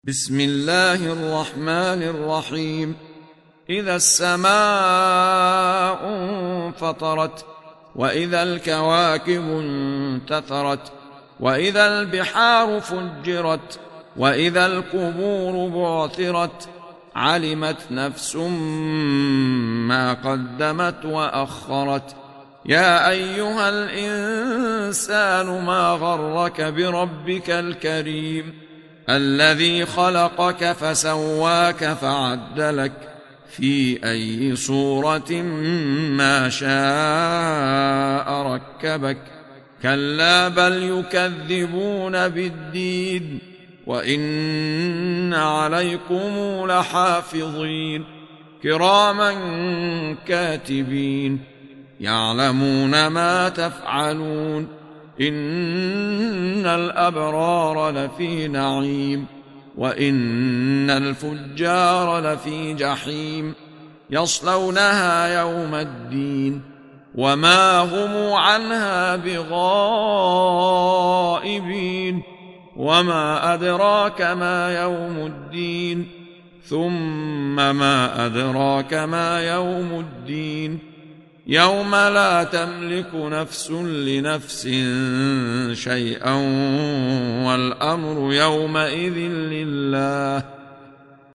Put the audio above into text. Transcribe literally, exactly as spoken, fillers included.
بسم الله الرحمن الرحيم. إذا السماء انفطرت، وإذا الكواكب انتثرت، وإذا البحار فجرت، وإذا القبور بعثرت، علمت نفس ما قدمت وأخرت. يا أيها الإنسان ما غرك بربك الكريم الذي خلقك فسواك فعدلك في أي صورة ما شاء ركبك. كلا بل يكذبون بالدين، وإن عليكم لحافظين كراما كاتبين يعلمون ما تفعلون. إن الأبرار لفي نعيم، وإن الفجار لفي جحيم يصلونها يوم الدين وما هم عنها بغائبين. وما أدراك ما يوم الدين، ثم ما أدراك ما يوم الدين. يوم لا تملك نفس لنفس شيئا والأمر يومئذ لله.